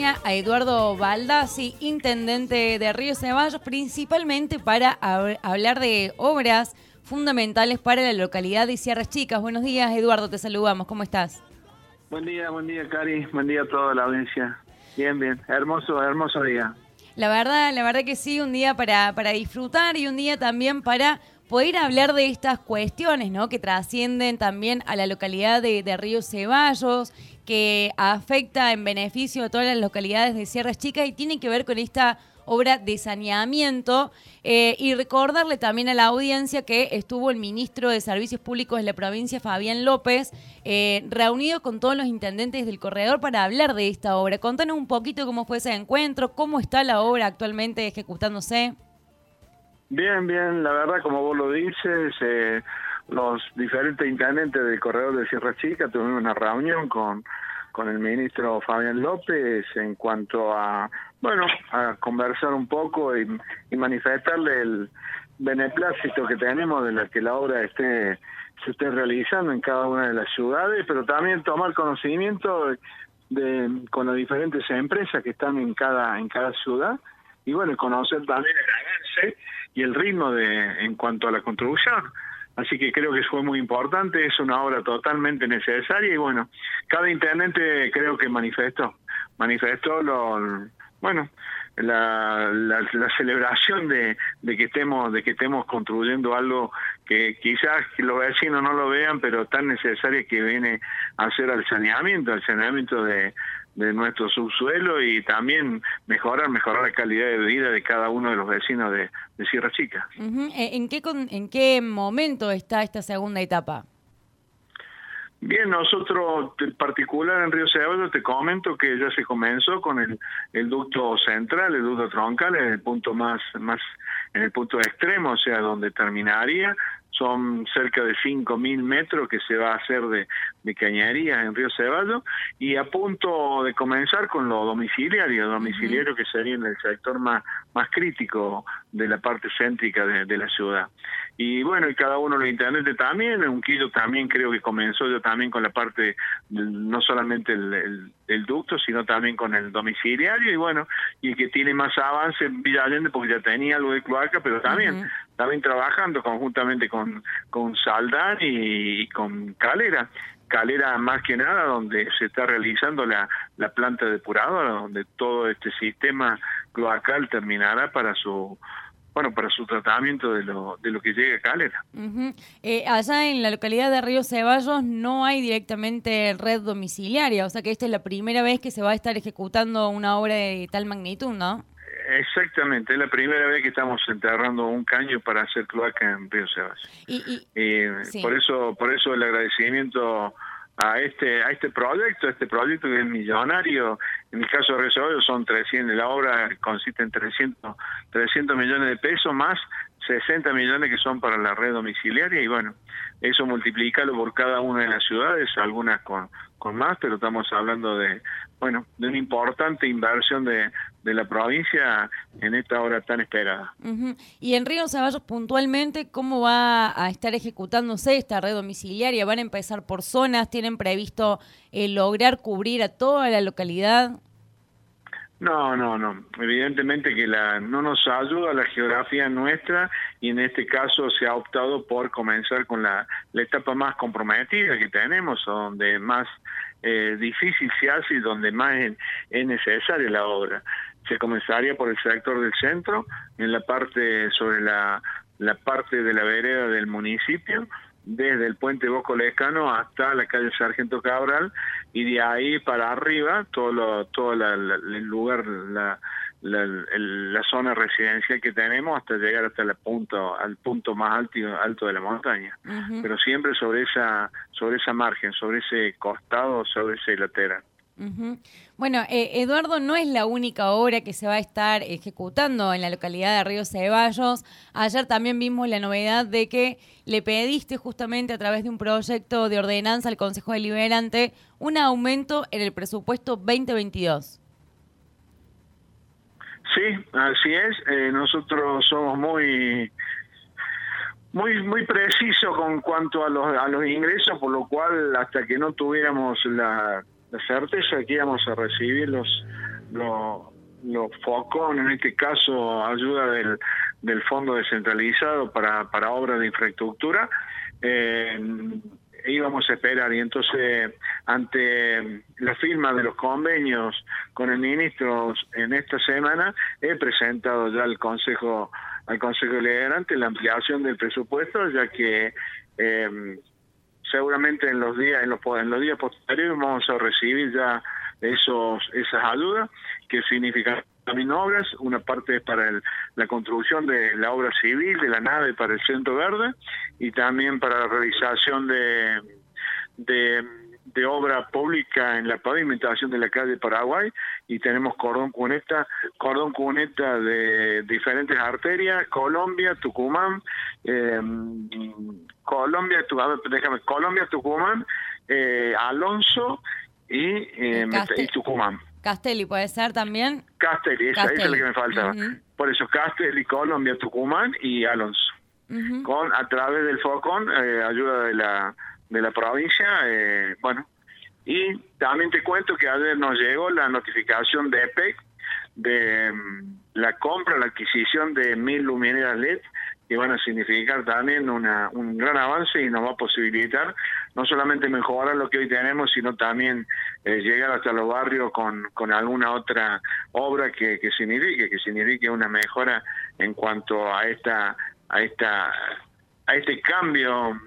línea a Eduardo Baldassi, intendente de Río Ceballos, principalmente para hablar de obras fundamentales para la localidad de Sierras Chicas. Buenos días, Eduardo, te saludamos. ¿Cómo estás? Buen día, Cari. Buen día a toda la audiencia. Bien, bien. Hermoso día. La verdad que sí, un día para disfrutar y un día también para poder hablar de estas cuestiones, ¿no? Que trascienden también a la localidad de Río Ceballos, que afecta en beneficio a todas las localidades de Sierras Chicas y tiene que ver con esta obra de saneamiento, y recordarle también a la audiencia que estuvo el ministro de Servicios Públicos de la provincia, Fabián López, reunido con todos los intendentes del corredor para hablar de esta obra. Contanos un poquito cómo fue ese encuentro, cómo está la obra actualmente ejecutándose. Bien, la verdad, como vos lo dices, los diferentes intendentes del corredor de Sierras Chicas tuvimos una reunión con el ministro Fabián López en cuanto a conversar un poco y manifestarle el beneplácito que tenemos de que la obra se esté realizando en cada una de las ciudades, pero también tomar conocimiento con las diferentes empresas que están en cada ciudad y conocer también el avance y el ritmo en cuanto a la construcción. Así que creo que fue muy importante, es una obra totalmente necesaria y cada intendente creo que manifestó la celebración de que estemos construyendo algo que quizás los vecinos no lo vean, pero tan necesario que viene a hacer el saneamiento de nuestro subsuelo y también mejorar la calidad de vida de cada uno de los vecinos de Sierra Chica. Uh-huh. ¿En qué momento está esta segunda etapa? Bien, nosotros en particular en Río Ceballos te comento que ya se comenzó con el ducto central, el ducto troncal, en el punto en el punto extremo, o sea, donde terminaría. Son cerca de 5.000 metros que se va a hacer de cañería en Río Ceballos y a punto de comenzar con lo domiciliario que sería en el sector más crítico de la parte céntrica de la ciudad. Y y cada uno de los intendentes también, Unquillo también creo que comenzó yo también con la parte, no solamente el ducto, sino también con el domiciliario y el que tiene más avance en Villa Allende porque ya tenía algo de cloaca, pero también trabajando conjuntamente con Saldán y con Calera más que nada donde se está realizando la planta depuradora, donde todo este sistema cloacal terminará para su tratamiento de lo que llegue a Calera. Uh-huh. Allá en la localidad de Río Ceballos no hay directamente red domiciliaria, o sea que esta es la primera vez que se va a estar ejecutando una obra de tal magnitud, ¿no? Exactamente, es la primera vez que estamos enterrando un caño para hacer cloaca en Río Ceballos. Sí. Por eso el agradecimiento a este proyecto que es millonario. En el caso de Río Ceballos son 300, la obra consiste en 300 millones de pesos más 60 millones que son para la red domiciliaria y eso multiplícalo por cada una de las ciudades, algunas con más, pero estamos hablando de una importante inversión de la provincia en esta obra tan esperada. Uh-huh. Y en Río Ceballos puntualmente, ¿cómo va a estar ejecutándose esta red domiciliaria? ¿Van a empezar por zonas? ¿Tienen previsto lograr cubrir a toda la localidad? No. Evidentemente que no nos ayuda la geografía nuestra y en este caso se ha optado por comenzar con la etapa más comprometida que tenemos, donde más difícil se hace y donde más es necesaria la obra. Se comenzaría por el sector del centro, en la parte sobre la parte de la vereda del municipio, desde el puente Bosco Lescano hasta la calle Sargento Cabral y de ahí para arriba todo el lugar, la zona residencial que tenemos hasta llegar hasta al punto más alto de la montaña. Uh-huh. Pero siempre sobre esa margen, sobre ese costado, sobre ese lateral. Uh-huh. Eduardo, no es la única obra que se va a estar ejecutando en la localidad de Río Ceballos. Ayer también vimos la novedad de que le pediste justamente a través de un proyecto de ordenanza al Consejo Deliberante un aumento en el presupuesto 2022. Sí, así es. Nosotros somos muy precisos con cuanto a los ingresos, por lo cual hasta que no tuviéramos la certeza que íbamos a recibir los FOCON, en este caso ayuda del Fondo Descentralizado para obras de infraestructura, íbamos a esperar. Y entonces, ante la firma de los convenios con el ministro en esta semana, he presentado ya al Consejo Deliberante la ampliación del presupuesto, ya que seguramente en los días posteriores vamos a recibir ya esas ayudas, que significan también obras. Una parte es para la construcción de la obra civil de la nave para el Centro Verde, y también para la realización de obra pública en la pavimentación de la calle Paraguay, y tenemos cordón cuneta de diferentes arterias: Colombia, Tucumán, Tucumán, Alonso y Tucumán. Castelli puede ser también. Castelli, esa es la que me faltaba. Por eso Castelli, Colombia, Tucumán y Alonso. A través del FOCON, ayuda de la provincia, y también te cuento que ayer nos llegó la notificación de EPEC de la adquisición de 1.000 luminarias LED, que van a significar también un gran avance, y nos va a posibilitar no solamente mejorar lo que hoy tenemos, sino también llegar hasta los barrios con alguna otra obra que signifique una mejora en cuanto a este cambio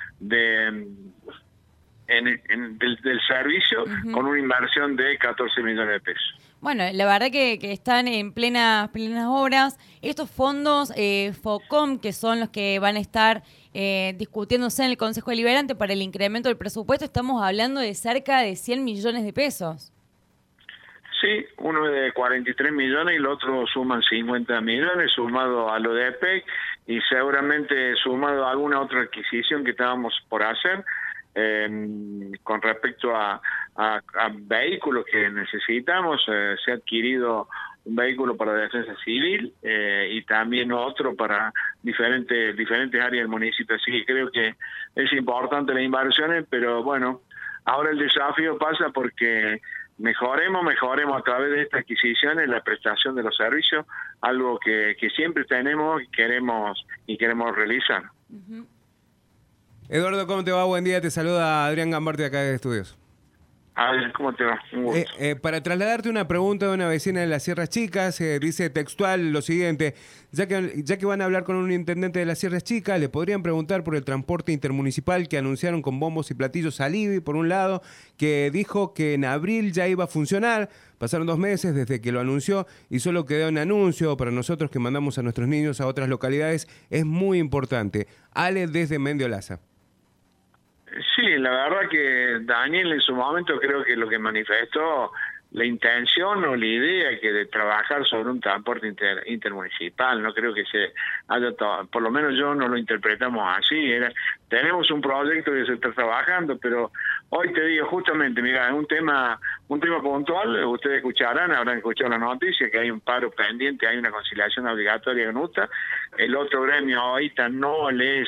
del servicio, con una inversión de 14 millones de pesos. Bueno, la verdad que están en plenas obras. Estos fondos FOCOM, que son los que van a estar discutiéndose en el Consejo Deliberante para el incremento del presupuesto, estamos hablando de cerca de 100 millones de pesos. Sí, uno es de 43 millones y el otro suman 50 millones, sumado a lo de EPEC, y seguramente sumado a alguna otra adquisición que estábamos por hacer con respecto a vehículos que necesitamos. Se ha adquirido un vehículo para defensa civil y también otro para diferentes áreas del municipio. Así que creo que es importante las inversiones, pero bueno, ahora el desafío pasa porque mejoremos a través de estas adquisiciones la prestación de los servicios, algo que siempre tenemos y queremos realizar. Eduardo, ¿cómo te va? Buen día, te saluda Adrián Gambarte acá de Estudios. ¿Cómo te va? Un gusto. Para trasladarte una pregunta de una vecina de las Sierras Chicas, dice textual lo siguiente: ya que van a hablar con un intendente de las Sierras Chicas, le podrían preguntar por el transporte intermunicipal que anunciaron con bombos y platillos a Libby, por un lado, que dijo que en abril ya iba a funcionar. Pasaron 2 meses desde que lo anunció y solo quedó en anuncio. Para nosotros que mandamos a nuestros niños a otras localidades es muy importante. Ale desde Mendiolaza. Sí, la verdad que Daniel en su momento creo que lo que manifestó la intención o la idea que de trabajar sobre un transporte intermunicipal. No creo que se haya por lo menos yo no lo interpretamos así. Tenemos un proyecto que se está trabajando, pero hoy te digo justamente, mira, es un tema puntual. Ustedes habrán escuchado la noticia que hay un paro pendiente, hay una conciliación obligatoria en UTA. El otro gremio ahorita no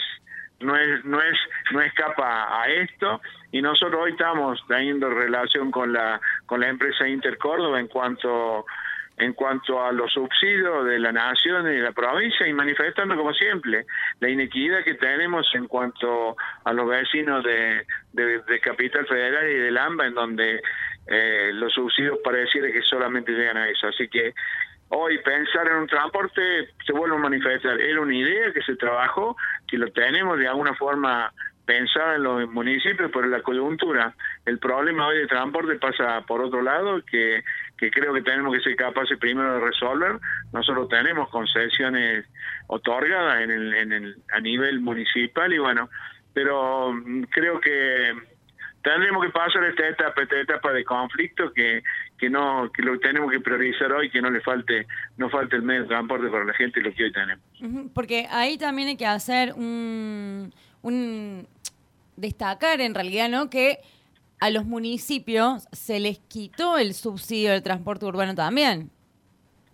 escapa a esto, y nosotros hoy estamos teniendo relación con la empresa Intercórdoba en cuanto a los subsidios de la nación y de la provincia, y manifestando como siempre la inequidad que tenemos en cuanto a los vecinos de Capital Federal y del AMBA, en donde los subsidios pareciera que solamente llegan a eso. Así que hoy pensar en un transporte se vuelve a manifestar. Era una idea que se trabajó, que lo tenemos de alguna forma pensada en los municipios, pero la coyuntura, el problema hoy de transporte pasa por otro lado, que creo que tenemos que ser capaces primero de resolver. Nosotros tenemos concesiones otorgadas a nivel municipal, y bueno, pero creo que tendremos que pasar esta etapa de conflicto que lo tenemos que priorizar hoy, que no falte el medio de transporte para la gente, lo que hoy tenemos. Porque ahí también hay que hacer destacar en realidad, ¿no?, que a los municipios se les quitó el subsidio del transporte urbano también.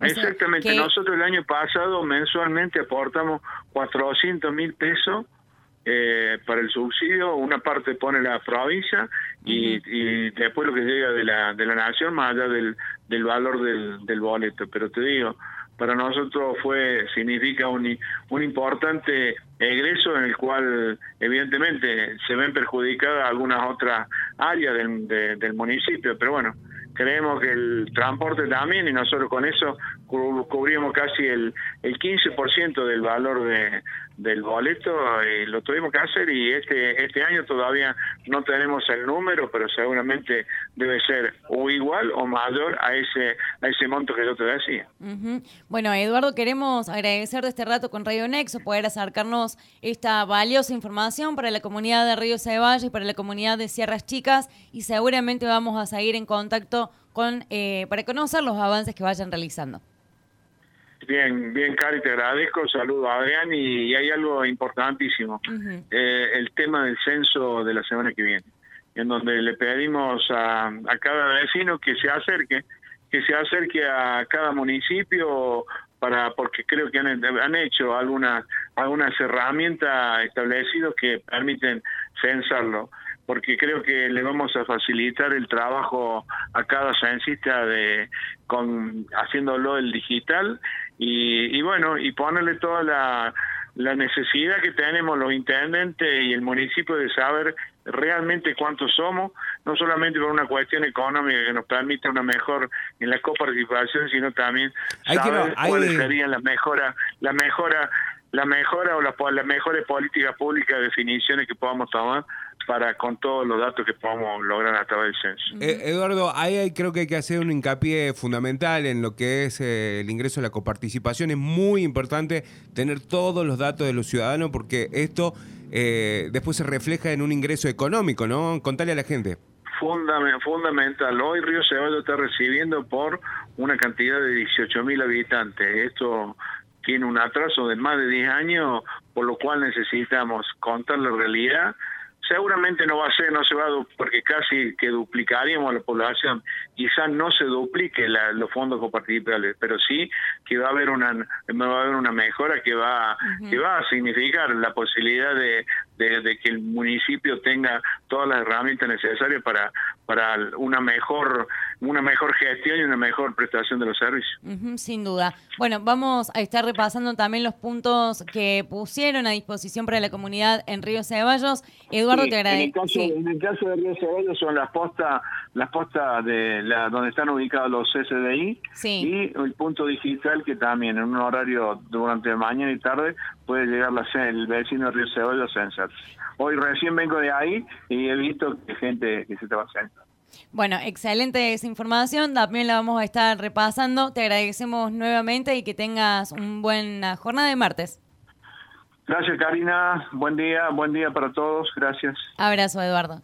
Exactamente. Nosotros el año pasado mensualmente aportamos 400.000 pesos para el subsidio, una parte pone la provincia y después lo que llega de la nación, más allá del valor del boleto. Pero te digo, para nosotros significa un importante egreso en el cual evidentemente se ven perjudicadas algunas otras áreas del municipio, pero bueno, creemos que el transporte también, y nosotros con eso cubrimos casi el 15% del valor del boleto, y lo tuvimos que hacer, y este año todavía no tenemos el número, pero seguramente debe ser o igual o mayor a ese monto que yo te decía. Bueno, Eduardo, queremos agradecer de este rato con Radio Nexo, poder acercarnos esta valiosa información para la comunidad de Río Ceballos y para la comunidad de Sierras Chicas, y seguramente vamos a seguir en contacto para conocer los avances que vayan realizando. Bien, Cari, te agradezco, saludo a Adrián, y hay algo importantísimo, el tema del censo de la semana que viene, en donde le pedimos a cada vecino que se acerque a cada municipio, porque creo que han hecho algunas herramientas establecidas que permiten censarlo, porque creo que le vamos a facilitar el trabajo a cada censista haciéndolo el digital, y bueno, y ponerle toda la necesidad que tenemos los intendentes y el municipio de saber realmente cuántos somos, no solamente por una cuestión económica que nos permite una mejor en la coparticipación, sino también saber cuáles serían las mejoras o las mejores políticas públicas, definiciones que podamos tomar con todos los datos que podamos lograr a través del censo. Eduardo, ahí creo que hay que hacer un hincapié fundamental en lo que es el ingreso a la coparticipación. Es muy importante tener todos los datos de los ciudadanos, porque esto después se refleja en un ingreso económico, ¿no? Contale a la gente. Fundamental. Hoy Río Ceballos está recibiendo por una cantidad de 18.000 habitantes. Esto tiene un atraso de más de 10 años, por lo cual necesitamos contar la realidad. Seguramente no se va a porque casi que duplicaríamos la población. Quizás no se duplique los fondos coparticipables, pero sí que va a haber una mejora que va a significar la posibilidad de que el municipio tenga todas las herramientas necesarias para una mejor gestión y una mejor prestación de los servicios. Sin duda. Bueno, vamos a estar repasando también los puntos que pusieron a disposición para la comunidad en Río Ceballos. Eduardo, te agradezco. En el caso de Río Ceballos son las postas donde están ubicados los CCDI, y el punto digital, que también en un horario durante mañana y tarde puede llegar el vecino de Río Ceballos a censarse. Hoy recién vengo de ahí y he visto que gente que se te va a censar. Bueno, excelente esa información, también la vamos a estar repasando. Te agradecemos nuevamente y que tengas una buena jornada de martes. Gracias, Karina. Buen día para todos. Gracias. Abrazo, Eduardo.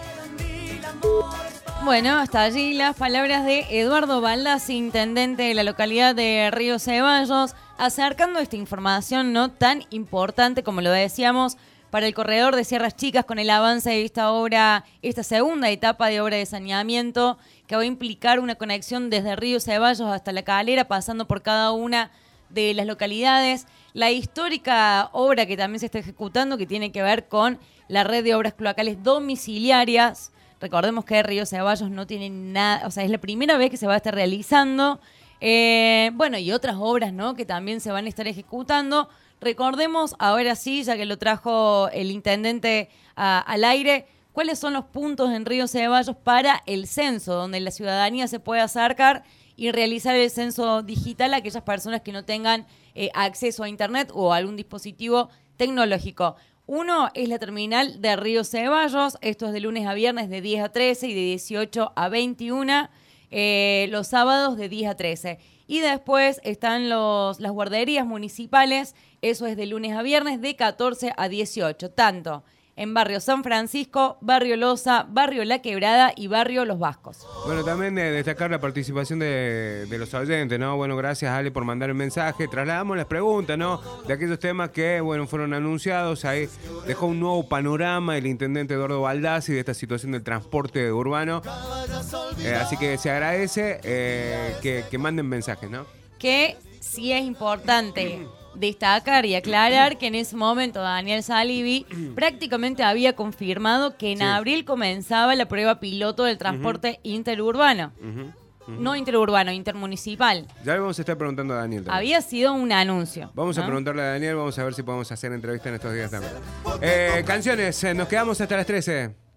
Bueno, hasta allí las palabras de Eduardo Baldassi, intendente de la localidad de Río Ceballos, acercando esta información no tan importante, como lo decíamos, para el corredor de Sierras Chicas, con el avance de esta segunda etapa de obra de saneamiento, que va a implicar una conexión desde Río Ceballos hasta La Calera, pasando por cada una de las localidades. La histórica obra que también se está ejecutando, que tiene que ver con la red de obras cloacales domiciliarias. Recordemos que Río Ceballos no tiene nada, o sea, es la primera vez que se va a estar realizando. Bueno, y otras obras, ¿no?, que también se van a estar ejecutando. Recordemos, ahora sí, ya que lo trajo el intendente al aire, cuáles son los puntos en Río Ceballos para el censo, donde la ciudadanía se puede acercar y realizar el censo digital a aquellas personas que no tengan acceso a internet o a algún dispositivo tecnológico. Uno es la terminal de Río Ceballos, esto es de lunes a viernes de 10 a 13 y de 18 a 21, los sábados de 10 a 13. Y después están las guarderías municipales, eso es de lunes a viernes de 14 a 18, tanto en Barrio San Francisco, Barrio Loza, Barrio La Quebrada y Barrio Los Vascos. Bueno, también destacar la participación de los oyentes, ¿no? Bueno, gracias, Ale, por mandar el mensaje. Trasladamos las preguntas, ¿no?, de aquellos temas que, bueno, fueron anunciados. Ahí dejó un nuevo panorama el intendente Eduardo Baldassi de esta situación del transporte urbano. Así que se agradece que manden mensajes, ¿no? Que sí es importante destacar y aclarar que en ese momento Daniel Salivi prácticamente había confirmado que en Sí. abril comenzaba la prueba piloto del transporte interurbano. No interurbano, intermunicipal. Ya le vamos a estar preguntando a Daniel también. Había sido un anuncio. Vamos a ¿no? preguntarle a Daniel, vamos a ver si podemos hacer entrevista en estos días también. Canciones, nos quedamos hasta las 13.